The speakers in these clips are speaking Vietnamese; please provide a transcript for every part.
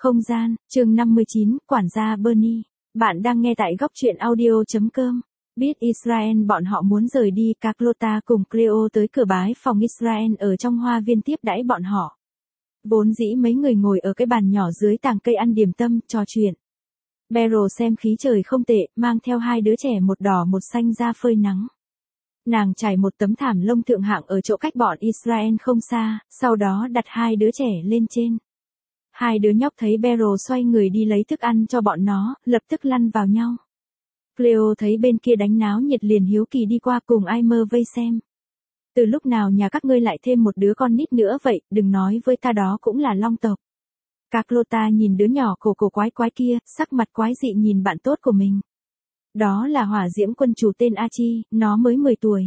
Không gian, chương 59, quản gia Bernie. Bạn đang nghe tại góc truyện audio.com. Biết Israel bọn họ muốn rời đi, Carlotta cùng Cleo tới cửa bái phòng Israel ở trong hoa viên tiếp đãi bọn họ. Vốn dĩ mấy người ngồi ở cái bàn nhỏ dưới tàng cây ăn điểm tâm, trò chuyện. Beryl xem khí trời không tệ, mang theo hai đứa trẻ một đỏ một xanh ra phơi nắng. Nàng trải một tấm thảm lông thượng hạng ở chỗ cách bọn Israel không xa, sau đó đặt hai đứa trẻ lên trên. Hai đứa nhóc thấy Beryl xoay người đi lấy thức ăn cho bọn nó, lập tức lăn vào nhau. Cleo thấy bên kia đánh náo nhiệt liền hiếu kỳ đi qua cùng Aimer vây xem. Từ lúc nào nhà các ngươi lại thêm một đứa con nít nữa vậy, đừng nói với ta đó cũng là long tộc. Carlotta nhìn đứa nhỏ cổ cổ quái quái kia, sắc mặt quái dị nhìn bạn tốt của mình. Đó là hỏa diễm quân chủ tên Archie, nó mới 10 tuổi.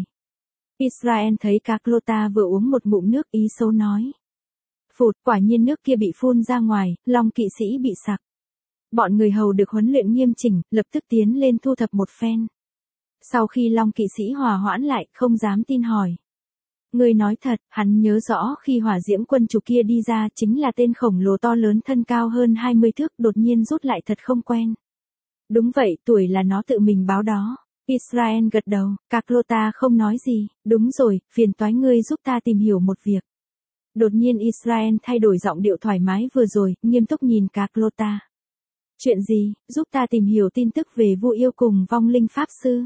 Israel thấy Carlotta vừa uống một ngụm nước ý xấu nói. Phụt, quả nhiên nước kia bị phun ra ngoài, long kỵ sĩ bị sặc. Bọn người hầu được huấn luyện nghiêm chỉnh, lập tức tiến lên thu thập một phen. Sau khi long kỵ sĩ hòa hoãn lại, không dám tin hỏi. Người nói thật, hắn nhớ rõ khi hỏa diễm quân chủ kia đi ra chính là tên khổng lồ to lớn thân cao hơn 20 thước đột nhiên rút lại thật không quen. Đúng vậy, tuổi là nó tự mình báo đó. Israel gật đầu, Carlotta không nói gì, đúng rồi, phiền toái ngươi giúp ta tìm hiểu một việc. Đột nhiên Israel thay đổi giọng điệu thoải mái vừa rồi, nghiêm túc nhìn Carlotta. Chuyện gì, giúp ta tìm hiểu tin tức về Vu Yêu cùng vong linh pháp sư.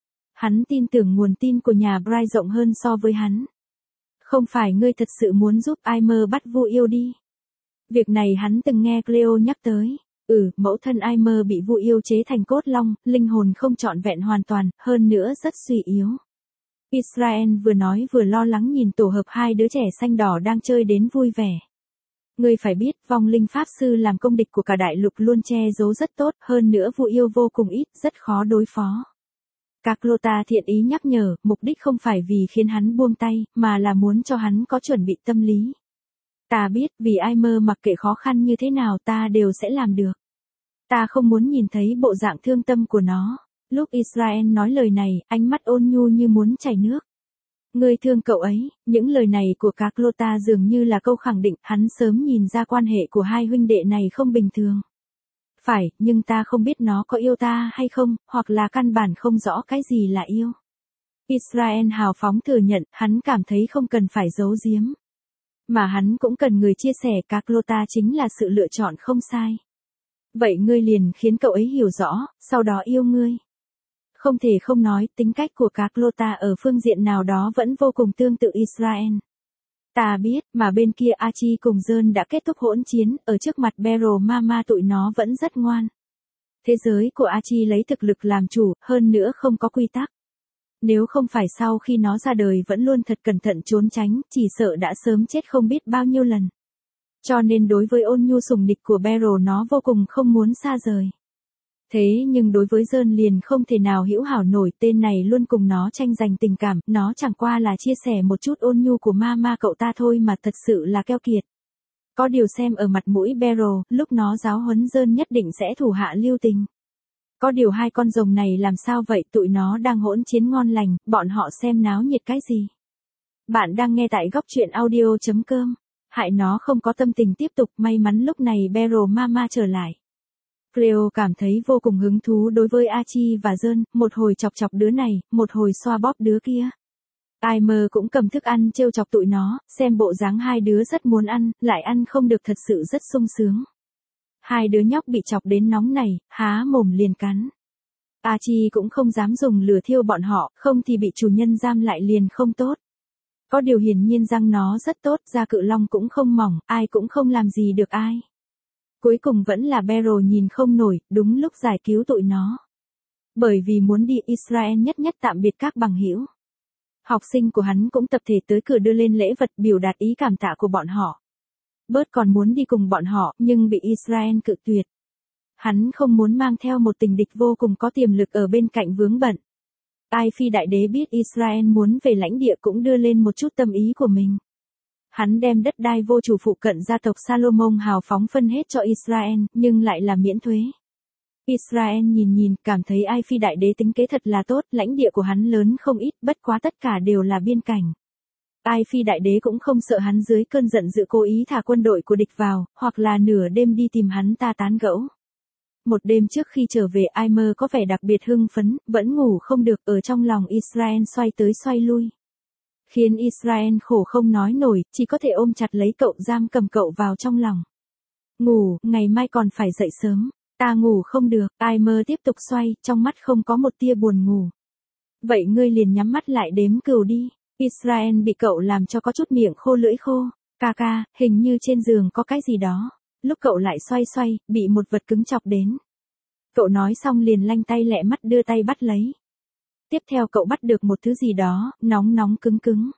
Hắn tin tưởng nguồn tin của nhà Bry rộng hơn so với hắn. Không phải ngươi thật sự muốn giúp Aimer bắt Vu Yêu đi. Việc này hắn từng nghe Cleo nhắc tới. Mẫu thân Aimer bị Vu Yêu chế thành cốt long, linh hồn không trọn vẹn hoàn toàn, hơn nữa rất suy yếu. Israel vừa nói vừa lo lắng nhìn tổ hợp hai đứa trẻ xanh đỏ đang chơi đến vui vẻ. Ngươi phải biết, vong linh pháp sư làm công địch của cả đại lục luôn che giấu rất tốt, hơn nữa Vu Yêu vô cùng ít, rất khó đối phó. Carlotta thiện ý nhắc nhở, mục đích không phải vì khiến hắn buông tay, mà là muốn cho hắn có chuẩn bị tâm lý. Ta biết, vì Aimer mặc kệ khó khăn như thế nào ta đều sẽ làm được. Ta không muốn nhìn thấy bộ dạng thương tâm của nó. Lúc Israel nói lời này, ánh mắt ôn nhu như muốn chảy nước. Ngươi thương cậu ấy, những lời này của Carlotta dường như là câu khẳng định, hắn sớm nhìn ra quan hệ của hai huynh đệ này không bình thường. Phải, nhưng ta không biết nó có yêu ta hay không, hoặc là căn bản không rõ cái gì là yêu. Israel hào phóng thừa nhận, hắn cảm thấy không cần phải giấu giếm. Mà hắn cũng cần người chia sẻ, Carlotta chính là sự lựa chọn không sai. Vậy ngươi liền khiến cậu ấy hiểu rõ, sau đó yêu ngươi. Không thể không nói, tính cách của Carlotta ở phương diện nào đó vẫn vô cùng tương tự Israel. Ta biết, mà bên kia Archie cùng John đã kết thúc hỗn chiến, ở trước mặt Beryl Mama tụi nó vẫn rất ngoan. Thế giới của Archie lấy thực lực làm chủ, hơn nữa không có quy tắc. Nếu không phải sau khi nó ra đời vẫn luôn thật cẩn thận trốn tránh, chỉ sợ đã sớm chết không biết bao nhiêu lần. Cho nên đối với ôn nhu sủng địch của Beryl nó vô cùng không muốn xa rời. Thế nhưng đối với John liền không thể nào hữu hảo nổi, tên này luôn cùng nó tranh giành tình cảm, nó chẳng qua là chia sẻ một chút ôn nhu của mama cậu ta thôi mà thật sự là keo kiệt. Có điều xem ở mặt mũi Beryl, lúc nó giáo huấn John nhất định sẽ thủ hạ lưu tình. Có điều hai con rồng này làm sao vậy, tụi nó đang hỗn chiến ngon lành, bọn họ xem náo nhiệt cái gì. Bạn đang nghe tại góc truyện audio.com. Hại nó không có tâm tình tiếp tục, may mắn lúc này Beryl Mama trở lại. Cleo cảm thấy vô cùng hứng thú đối với Archie và John, một hồi chọc chọc đứa này, một hồi xoa bóp đứa kia. Aimer cũng cầm thức ăn trêu chọc tụi nó, xem bộ dáng hai đứa rất muốn ăn, lại ăn không được thật sự rất sung sướng. Hai đứa nhóc bị chọc đến nóng này, há mồm liền cắn. Archie cũng không dám dùng lửa thiêu bọn họ, không thì bị chủ nhân giam lại liền không tốt. Có điều hiển nhiên răng nó rất tốt, da cự long cũng không mỏng, ai cũng không làm gì được ai. Cuối cùng vẫn là Beryl nhìn không nổi, đúng lúc giải cứu tụi nó. Bởi vì muốn đi, Israel nhất nhất tạm biệt các bằng hữu. Học sinh của hắn cũng tập thể tới cửa đưa lên lễ vật biểu đạt ý cảm tạ của bọn họ. Bert còn muốn đi cùng bọn họ, nhưng bị Israel cự tuyệt. Hắn không muốn mang theo một tình địch vô cùng có tiềm lực ở bên cạnh vướng bận. Ai Phi đại đế biết Israel muốn về lãnh địa cũng đưa lên một chút tâm ý của mình. Hắn đem đất đai vô chủ phụ cận gia tộc Salomon hào phóng phân hết cho Israel, nhưng lại là miễn thuế. Israel nhìn, cảm thấy Ai Phi đại đế tính kế thật là tốt, lãnh địa của hắn lớn không ít, bất quá tất cả đều là biên cảnh. Ai Phi đại đế cũng không sợ hắn dưới cơn giận dữ cố ý thả quân đội của địch vào, hoặc là nửa đêm đi tìm hắn ta tán gẫu. Một đêm trước khi trở về Aimer có vẻ đặc biệt hưng phấn, vẫn ngủ không được, ở trong lòng Israel xoay tới xoay lui. Khiến Israel khổ không nói nổi, chỉ có thể ôm chặt lấy cậu, giam cầm cậu vào trong lòng. Ngủ, ngày mai còn phải dậy sớm. Ta ngủ không được, Aimer tiếp tục xoay, trong mắt không có một tia buồn ngủ. Vậy ngươi liền nhắm mắt lại đếm cừu đi. Israel bị cậu làm cho có chút miệng khô lưỡi khô. Ca, hình như trên giường có cái gì đó. Lúc cậu lại xoay xoay, bị một vật cứng chọc đến. Cậu nói xong liền lanh tay lẹ mắt đưa tay bắt lấy. Tiếp theo cậu bắt được một thứ gì đó, nóng nóng cứng cứng.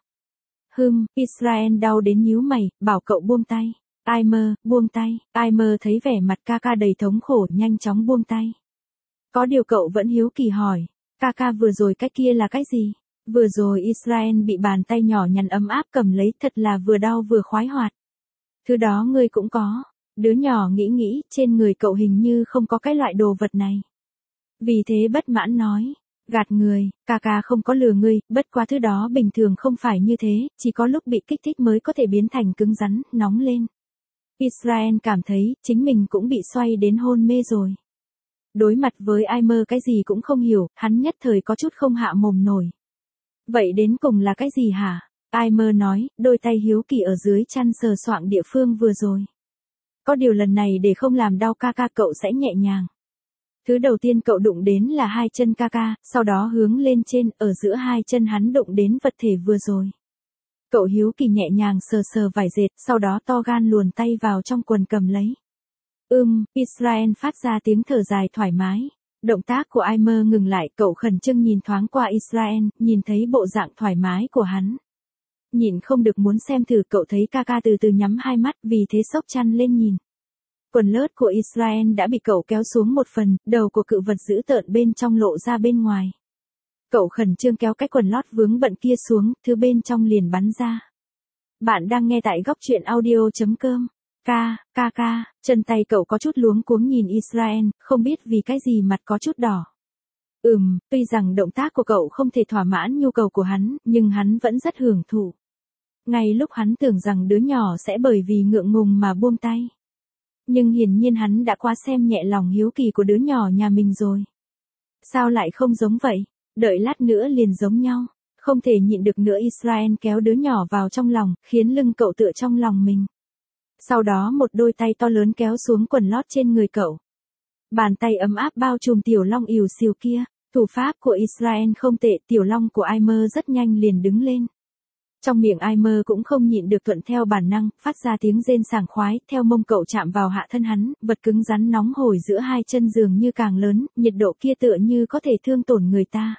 Israel đau đến nhíu mày, bảo cậu buông tay. Aimer, buông tay. Aimer thấy vẻ mặt ca đầy thống khổ, nhanh chóng buông tay. Có điều cậu vẫn hiếu kỳ hỏi. Ca vừa rồi cái kia là cái gì? Vừa rồi Israel bị bàn tay nhỏ nhắn ấm áp cầm lấy, thật là vừa đau vừa khoái hoạt. Thứ đó ngươi cũng có. Đứa nhỏ nghĩ, trên người cậu hình như không có cái loại đồ vật này. Vì thế bất mãn nói. Gạt người, ca không có lừa ngươi, bất quá thứ đó bình thường không phải như thế, chỉ có lúc bị kích thích mới có thể biến thành cứng rắn, nóng lên. Israel cảm thấy, chính mình cũng bị xoay đến hôn mê rồi. Đối mặt với Aimer cái gì cũng không hiểu, hắn nhất thời có chút không hạ mồm nổi. Vậy đến cùng là cái gì hả? Aimer nói, đôi tay hiếu kỳ ở dưới chăn sờ soạng địa phương vừa rồi. Có điều lần này để không làm đau ca cậu sẽ nhẹ nhàng. Thứ đầu tiên cậu đụng đến là hai chân ca, sau đó hướng lên trên, ở giữa hai chân hắn đụng đến vật thể vừa rồi. Cậu hiếu kỳ nhẹ nhàng sờ vải dệt, sau đó to gan luồn tay vào trong quần cầm lấy. Israel phát ra tiếng thở dài thoải mái. Động tác của Aimer ngừng lại, cậu khẩn trương nhìn thoáng qua Israel, nhìn thấy bộ dạng thoải mái của hắn. Nhìn không được muốn xem thử, cậu thấy ca từ từ nhắm hai mắt, vì thế xốc chăn lên nhìn. Quần lót của Israel đã bị cậu kéo xuống một phần, đầu của cự vật dữ tợn bên trong lộ ra bên ngoài. Cậu khẩn trương kéo cái quần lót vướng bận kia xuống, thứ bên trong liền bắn ra. Bạn đang nghe tại góc truyện audio.com. Ca, chân tay cậu có chút luống cuống nhìn Israel, không biết vì cái gì mặt có chút đỏ. Tuy rằng động tác của cậu không thể thỏa mãn nhu cầu của hắn, nhưng hắn vẫn rất hưởng thụ. Ngay lúc hắn tưởng rằng đứa nhỏ sẽ bởi vì ngượng ngùng mà buông tay. Nhưng hiển nhiên hắn đã quá xem nhẹ lòng hiếu kỳ của đứa nhỏ nhà mình rồi. Sao lại không giống vậy? Đợi lát nữa liền giống nhau. Không thể nhịn được nữa, Israel kéo đứa nhỏ vào trong lòng, khiến lưng cậu tựa trong lòng mình. Sau đó một đôi tay to lớn kéo xuống quần lót trên người cậu. Bàn tay ấm áp bao trùm tiểu long ỉu xìu kia. Thủ pháp của Israel không tệ, tiểu long của Aimer rất nhanh liền đứng lên. Trong miệng Aimer cũng không nhịn được thuận theo bản năng, phát ra tiếng rên sảng khoái, theo mông cậu chạm vào hạ thân hắn, vật cứng rắn nóng hổi giữa hai chân dường như càng lớn, nhiệt độ kia tựa như có thể thương tổn người ta.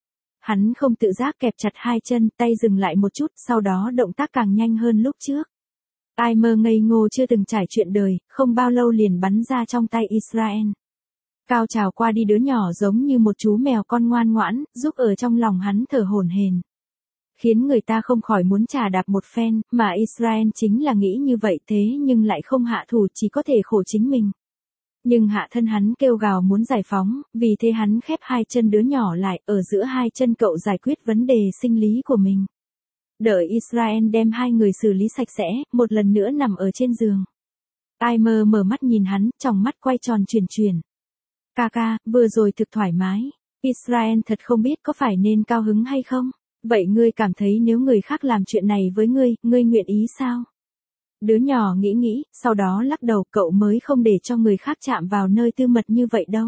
Hắn không tự giác kẹp chặt hai chân, tay dừng lại một chút, sau đó động tác càng nhanh hơn lúc trước. Aimer ngây ngô chưa từng trải chuyện đời, không bao lâu liền bắn ra trong tay Israel. Cao trào qua đi, đứa nhỏ giống như một chú mèo con ngoan ngoãn, giúp ở trong lòng hắn thở hổn hển. Khiến người ta không khỏi muốn chà đạp một phen, mà Israel chính là nghĩ như vậy, thế nhưng lại không hạ thủ, chỉ có thể khổ chính mình. Nhưng hạ thân hắn kêu gào muốn giải phóng, vì thế hắn khép hai chân đứa nhỏ lại, ở giữa hai chân cậu giải quyết vấn đề sinh lý của mình. Đợi Israel đem hai người xử lý sạch sẽ, một lần nữa nằm ở trên giường. Aimer mở mắt nhìn hắn, tròng mắt quay tròn chuyển. Ca, vừa rồi thực thoải mái. Israel thật không biết có phải nên cao hứng hay không. Vậy ngươi cảm thấy nếu người khác làm chuyện này với ngươi nguyện ý sao? Đứa nhỏ nghĩ, sau đó lắc đầu, cậu mới không để cho người khác chạm vào nơi tư mật như vậy đâu.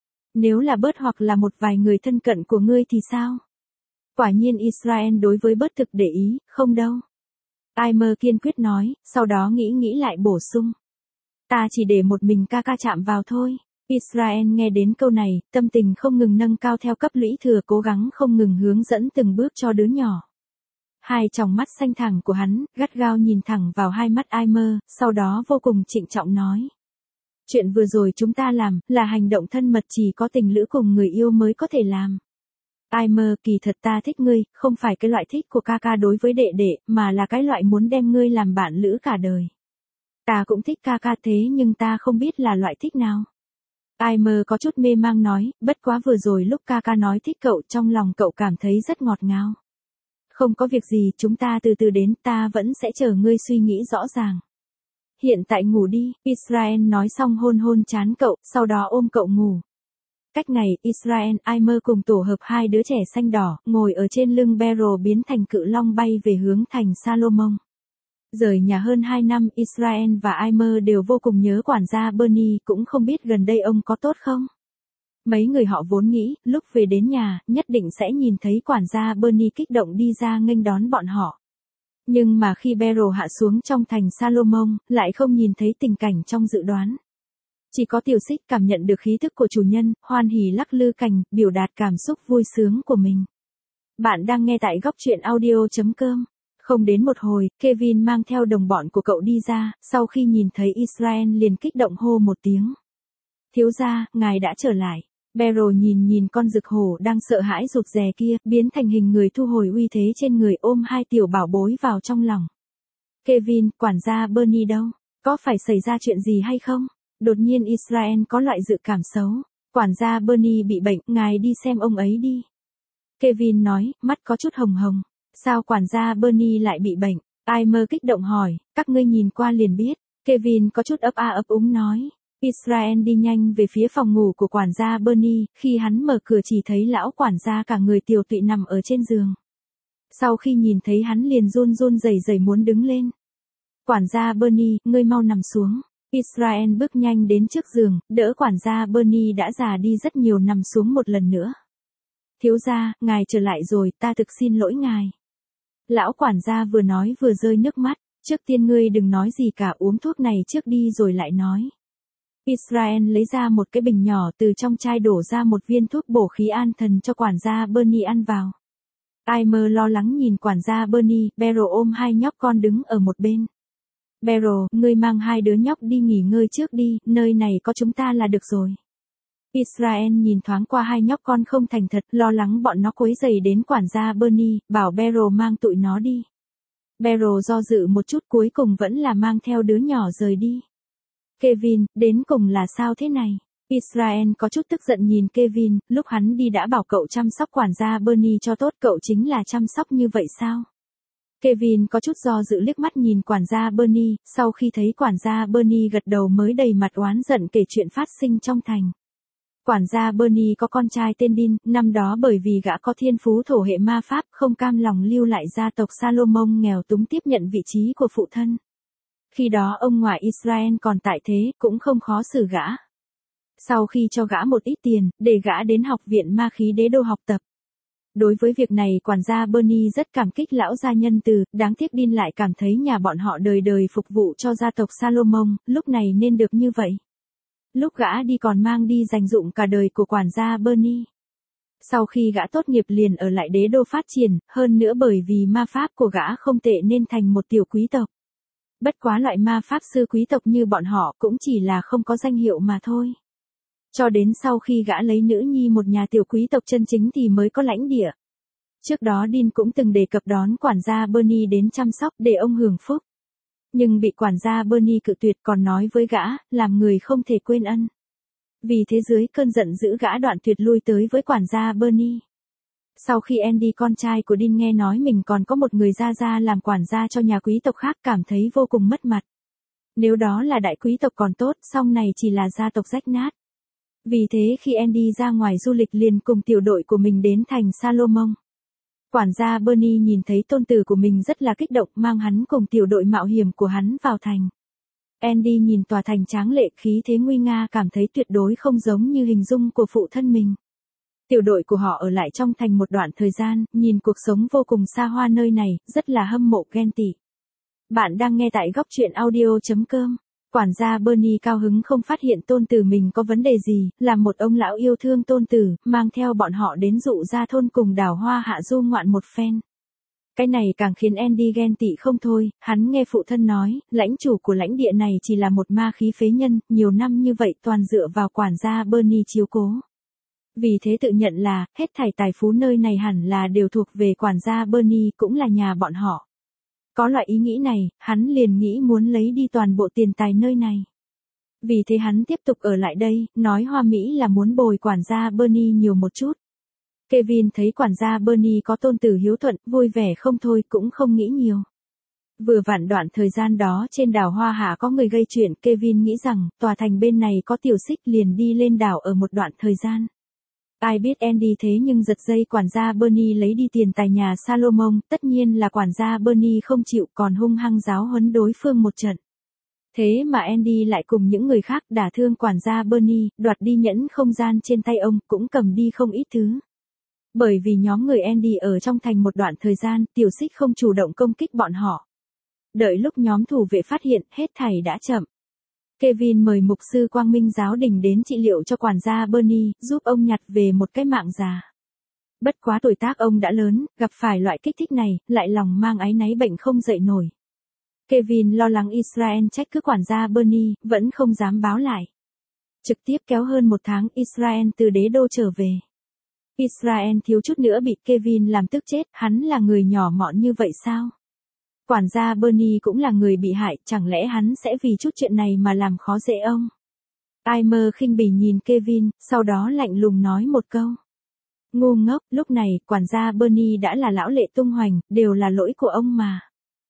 Nếu là Bớt hoặc là một vài người thân cận của ngươi thì sao? Quả nhiên Israel đối với Bớt thực để ý, không đâu. Aimer kiên quyết nói, sau đó nghĩ lại bổ sung. Ta chỉ để một mình ca chạm vào thôi. Israel nghe đến câu này, tâm tình không ngừng nâng cao theo cấp lũy thừa, cố gắng không ngừng hướng dẫn từng bước cho đứa nhỏ. Hai tròng mắt xanh thẳm của hắn, gắt gao nhìn thẳng vào hai mắt Aimer, sau đó vô cùng trịnh trọng nói. Chuyện vừa rồi chúng ta làm, là hành động thân mật chỉ có tình lữ cùng người yêu mới có thể làm. Aimer, kỳ thật ta thích ngươi, không phải cái loại thích của ca đối với đệ đệ, mà là cái loại muốn đem ngươi làm bạn lữ cả đời. Ta cũng thích ca thế nhưng ta không biết là loại thích nào. Aimer có chút mê mang nói, bất quá vừa rồi lúc ca nói thích cậu, trong lòng cậu cảm thấy rất ngọt ngào. Không có việc gì, chúng ta từ từ đến, ta vẫn sẽ chờ ngươi suy nghĩ rõ ràng. Hiện tại ngủ đi, Israel nói xong hôn hôn trán cậu, sau đó ôm cậu ngủ. Cách ngày, Israel, Aimer cùng tổ hợp hai đứa trẻ xanh đỏ, ngồi ở trên lưng Beryl biến thành cự long bay về hướng thành Salomon. Rời nhà hơn 2 năm, Israel và Aimer đều vô cùng nhớ quản gia Bernie, cũng không biết gần đây ông có tốt không. Mấy người họ vốn nghĩ, lúc về đến nhà, nhất định sẽ nhìn thấy quản gia Bernie kích động đi ra nghênh đón bọn họ. Nhưng mà khi Beryl hạ xuống trong thành Salomon, lại không nhìn thấy tình cảnh trong dự đoán. Chỉ có Tiểu Xích cảm nhận được khí thức của chủ nhân, hoan hỉ lắc lư cành, biểu đạt cảm xúc vui sướng của mình. Bạn đang nghe tại góc truyện audio.com. Không đến một hồi, Kevin mang theo đồng bọn của cậu đi ra, sau khi nhìn thấy Israel liền kích động hô một tiếng. Thiếu gia, ngài đã trở lại. Beryl nhìn con rực hổ đang sợ hãi rụt rè kia, biến thành hình người thu hồi uy thế trên người, ôm hai tiểu bảo bối vào trong lòng. Kevin, quản gia Bernie đâu? Có phải xảy ra chuyện gì hay không? Đột nhiên Israel có loại dự cảm xấu. Quản gia Bernie bị bệnh, ngài đi xem ông ấy đi. Kevin nói, mắt có chút hồng hồng. Sao quản gia Bernie lại bị bệnh? Aimer kích động hỏi, các ngươi nhìn qua liền biết. Kevin có chút ấp a ấp úng nói. Israel đi nhanh về phía phòng ngủ của quản gia Bernie, khi hắn mở cửa chỉ thấy lão quản gia cả người tiều tụy nằm ở trên giường. Sau khi nhìn thấy hắn liền run run rẩy rẩy muốn đứng lên. Quản gia Bernie, ngươi mau nằm xuống. Israel bước nhanh đến trước giường, đỡ quản gia Bernie đã già đi rất nhiều nằm xuống một lần nữa. Thiếu gia, ngài trở lại rồi, ta thực xin lỗi ngài. Lão quản gia vừa nói vừa rơi nước mắt, trước tiên ngươi đừng nói gì cả, uống thuốc này trước đi rồi lại nói. Israel lấy ra một cái bình nhỏ, từ trong chai đổ ra một viên thuốc bổ khí an thần cho quản gia Bernie ăn vào. Aimer lo lắng nhìn quản gia Bernie, Beryl ôm hai nhóc con đứng ở một bên. Beryl, ngươi mang hai đứa nhóc đi nghỉ ngơi trước đi, nơi này có chúng ta là được rồi. Israel nhìn thoáng qua hai nhóc con không thành thật, lo lắng bọn nó quấy rầy đến quản gia Bernie, bảo Beryl mang tụi nó đi. Beryl do dự một chút, cuối cùng vẫn là mang theo đứa nhỏ rời đi. Kevin, đến cùng là sao thế này? Israel có chút tức giận nhìn Kevin, lúc hắn đi đã bảo cậu chăm sóc quản gia Bernie cho tốt, cậu chính là chăm sóc như vậy sao? Kevin có chút do dự liếc mắt nhìn quản gia Bernie, sau khi thấy quản gia Bernie gật đầu mới đầy mặt oán giận kể chuyện phát sinh trong thành. Quản gia Bernie có con trai tên Dean, năm đó bởi vì gã có thiên phú thổ hệ ma pháp, không cam lòng lưu lại gia tộc Salomon nghèo túng tiếp nhận vị trí của phụ thân. Khi đó ông ngoại Israel còn tại thế, cũng không khó xử gã. Sau khi cho gã một ít tiền, để gã đến học viện ma khí đế đô học tập. Đối với việc này quản gia Bernie rất cảm kích lão gia nhân từ, đáng tiếc Dean lại cảm thấy nhà bọn họ đời đời phục vụ cho gia tộc Salomon, lúc này nên được như vậy. Lúc gã đi còn mang đi dành dụm cả đời của quản gia Bernie. Sau khi gã tốt nghiệp liền ở lại đế đô phát triển, hơn nữa bởi vì ma pháp của gã không tệ nên thành một tiểu quý tộc. Bất quá loại ma pháp sư quý tộc như bọn họ cũng chỉ là không có danh hiệu mà thôi. Cho đến sau khi gã lấy nữ nhi một nhà tiểu quý tộc chân chính thì mới có lãnh địa. Trước đó Dean cũng từng đề cập đón quản gia Bernie đến chăm sóc để ông hưởng phúc. Nhưng bị quản gia Bernie cự tuyệt, còn nói với gã, làm người không thể quên ân. Vì thế dưới cơn giận dữ gã đoạn tuyệt lui tới với quản gia Bernie. Sau khi Andy con trai của Dean nghe nói mình còn có một người gia gia làm quản gia cho nhà quý tộc khác, cảm thấy vô cùng mất mặt. Nếu đó là đại quý tộc còn tốt, song này chỉ là gia tộc rách nát. Vì thế khi Andy ra ngoài du lịch liền cùng tiểu đội của mình đến thành Salomon. Quản gia Bernie nhìn thấy tôn tử của mình rất là kích động, mang hắn cùng tiểu đội mạo hiểm của hắn vào thành. Andy nhìn tòa thành tráng lệ khí thế nguy nga, cảm thấy tuyệt đối không giống như hình dung của phụ thân mình. Tiểu đội của họ ở lại trong thành một đoạn thời gian, nhìn cuộc sống vô cùng xa hoa nơi này, rất là hâm mộ ghen tị. Bạn đang nghe tại góc truyện audio.com. Quản gia Bernie cao hứng không phát hiện tôn tử mình có vấn đề gì, là một ông lão yêu thương tôn tử, mang theo bọn họ đến dụ ra thôn cùng đảo hoa hạ du ngoạn một phen. Cái này càng khiến Andy ghen tị không thôi, hắn nghe phụ thân nói, lãnh chủ của lãnh địa này chỉ là một ma khí phế nhân, nhiều năm như vậy toàn dựa vào quản gia Bernie chiếu cố. Vì thế tự nhận là, hết thảy tài phú nơi này hẳn là đều thuộc về quản gia Bernie, cũng là nhà bọn họ. Có loại ý nghĩ này, hắn liền nghĩ muốn lấy đi toàn bộ tiền tài nơi này. Vì thế hắn tiếp tục ở lại đây, nói hoa mỹ là muốn bồi quản gia Bernie nhiều một chút. Kevin thấy quản gia Bernie có tôn tử hiếu thuận, vui vẻ không thôi cũng không nghĩ nhiều. Vừa vặn đoạn thời gian đó trên đảo Hoa Hạ có người gây chuyện, Kevin nghĩ rằng, tòa thành bên này có tiểu xích liền đi lên đảo ở một đoạn thời gian. Ai biết Andy thế nhưng giật dây quản gia Bernie lấy đi tiền tài nhà Salomon, tất nhiên là quản gia Bernie không chịu còn hung hăng giáo huấn đối phương một trận. Thế mà Andy lại cùng những người khác đả thương quản gia Bernie, đoạt đi nhẫn không gian trên tay ông, cũng cầm đi không ít thứ. Bởi vì nhóm người Andy ở trong thành một đoạn thời gian, tiểu xích không chủ động công kích bọn họ. Đợi lúc nhóm thủ vệ phát hiện, hết thảy đã chậm. Kevin mời mục sư Quang Minh giáo đình đến trị liệu cho quản gia Bernie, giúp ông nhặt về một cái mạng già. Bất quá tuổi tác ông đã lớn, gặp phải loại kích thích này, lại lòng mang áy náy bệnh không dậy nổi. Kevin lo lắng Israel trách cứ quản gia Bernie, vẫn không dám báo lại. Trực tiếp kéo hơn một tháng Israel từ đế đô trở về. Israel thiếu chút nữa bị Kevin làm tức chết, hắn là người nhỏ mọn như vậy sao? Quản gia Bernie cũng là người bị hại, chẳng lẽ hắn sẽ vì chút chuyện này mà làm khó dễ ông? Aimer khinh bỉ nhìn Kevin, sau đó lạnh lùng nói một câu. Ngu ngốc, lúc này, quản gia Bernie đã là lão lệ tung hoành, đều là lỗi của ông mà.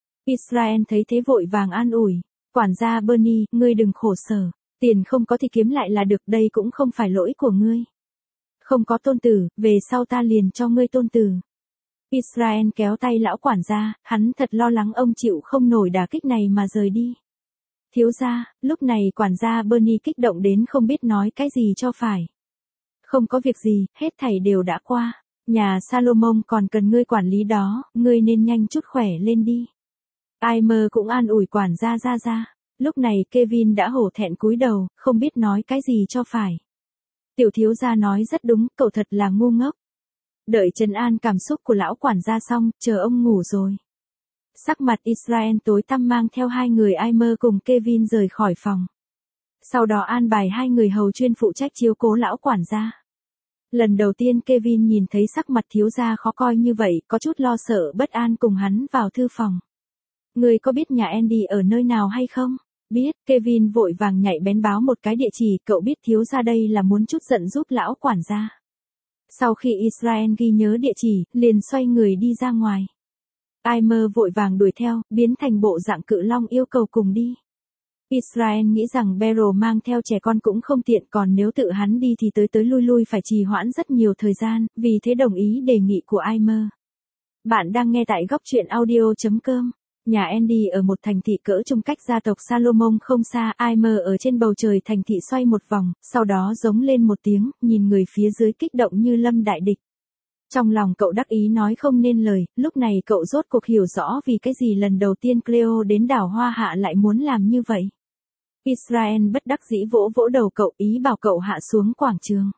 Israel thấy thế vội vàng an ủi. Quản gia Bernie, ngươi đừng khổ sở, tiền không có thì kiếm lại là được, đây cũng không phải lỗi của ngươi. Không có tôn tử, về sau ta liền cho ngươi tôn tử. Israel kéo tay lão quản gia, hắn thật lo lắng ông chịu không nổi đả kích này mà rời đi. Thiếu gia, lúc này quản gia Bernie kích động đến không biết nói cái gì cho phải. Không có việc gì, hết thảy đều đã qua. Nhà Salomon còn cần ngươi quản lý đó, ngươi nên nhanh chút khỏe lên đi. Aimer cũng an ủi quản gia ra. Lúc này Kevin đã hổ thẹn cúi đầu, không biết nói cái gì cho phải. Tiểu thiếu gia nói rất đúng, cậu thật là ngu ngốc. Đợi trấn an cảm xúc của lão quản gia xong, chờ ông ngủ rồi. Sắc mặt Israel tối tăm mang theo hai người Aimer cùng Kevin rời khỏi phòng. Sau đó an bài hai người hầu chuyên phụ trách chiếu cố lão quản gia. Lần đầu tiên Kevin nhìn thấy sắc mặt thiếu gia khó coi như vậy, có chút lo sợ bất an cùng hắn vào thư phòng. Người có biết nhà Andy ở nơi nào hay không? Biết, Kevin vội vàng nhạy bén báo một cái địa chỉ, cậu biết thiếu gia đây là muốn chút giận giúp lão quản gia. Sau khi Israel ghi nhớ địa chỉ, liền xoay người đi ra ngoài. Aimer vội vàng đuổi theo, biến thành bộ dạng cự long yêu cầu cùng đi. Israel nghĩ rằng Beryl mang theo trẻ con cũng không tiện, còn nếu tự hắn đi thì tới lui lui phải trì hoãn rất nhiều thời gian, vì thế đồng ý đề nghị của Aimer. Bạn đang nghe tại góc truyện audio.com. Nhà Andy ở một thành thị cỡ trung cách gia tộc Salomon không xa, Aimer ở trên bầu trời thành thị xoay một vòng, sau đó giống lên một tiếng, nhìn người phía dưới kích động như lâm đại địch. Trong lòng cậu đắc ý nói không nên lời, lúc này cậu rốt cuộc hiểu rõ vì cái gì lần đầu tiên Cleo đến đảo Hoa Hạ lại muốn làm như vậy. Israel bất đắc dĩ vỗ vỗ đầu cậu, ý bảo cậu hạ xuống quảng trường.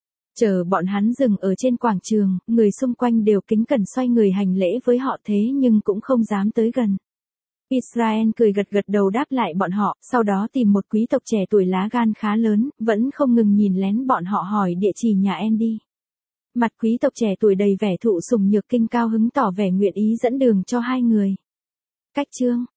Chờ bọn hắn dừng ở trên quảng trường, người xung quanh đều kính cẩn xoay người hành lễ với họ thế nhưng cũng không dám tới gần. Israel cười gật gật đầu đáp lại bọn họ, sau đó tìm một quý tộc trẻ tuổi lá gan khá lớn, vẫn không ngừng nhìn lén bọn họ hỏi địa chỉ nhà Andy. Mặt quý tộc trẻ tuổi đầy vẻ thụ sủng nhược kinh cao hứng tỏ vẻ nguyện ý dẫn đường cho hai người. Cách chương